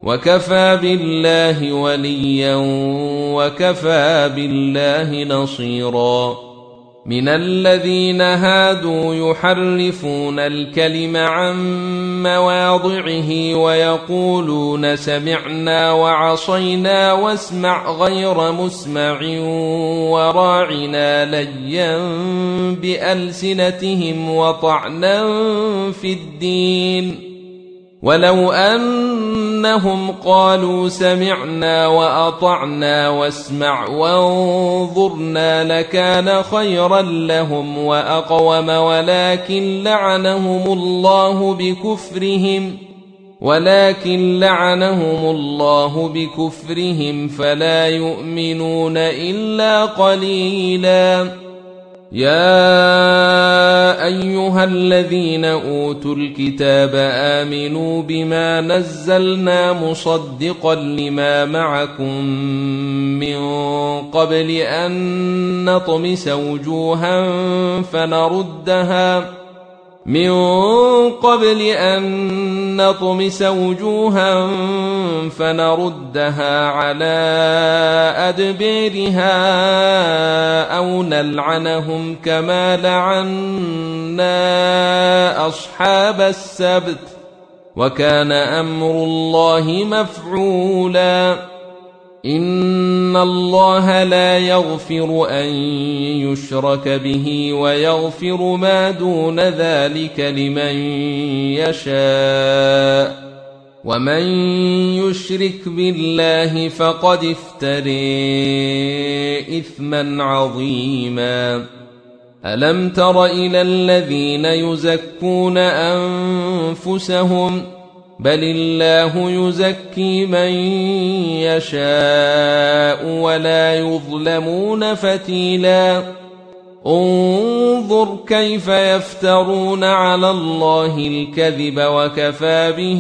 وكفى بالله وليا وكفى بالله نصيرا. من الذين هادوا يحرفون الكلم عن مواضعه ويقولون سمعنا وعصينا واسمع غير مسمع وراعنا ليا بألسنتهم وطعنا في الدين. ولو أنهم قالوا سمعنا وأطعنا واسمع وانظرنا لكان خيرا لهم وأقوم ولكن لعنهم الله بكفرهم فلا يؤمنون إلا قليلا. يا أيها الذين أوتوا الكتاب آمنوا بما نزلنا مصدقا لما معكم من قبل أن نطمس وجوها فنردها على أدبيرها أو نلعنهم كما لعنا أصحاب السبت وكان أمر الله مفعولا. إن الله لا يغفر أن يشرك به ويغفر ما دون ذلك لمن يشاء ومن يشرك بالله فقد افترى إثما عظيما. ألم تر إلى الذين يزكون أنفسهم بل الله يزكي من يشاء ولا يظلمون فتيلا. انظر كيف يفترون على الله الكذب وكفى به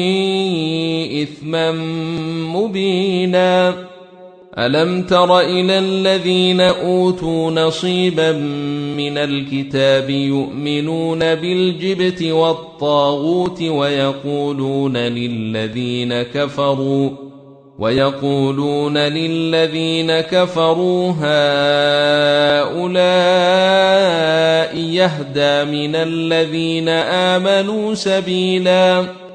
إثما مبينا. ألم تر إلى الذين أوتوا نصيبا من الكتاب يؤمنون بالجبت والطاغوت ويقولون للذين كفروا هؤلاء يهدى من الذين آمنوا سبيلا.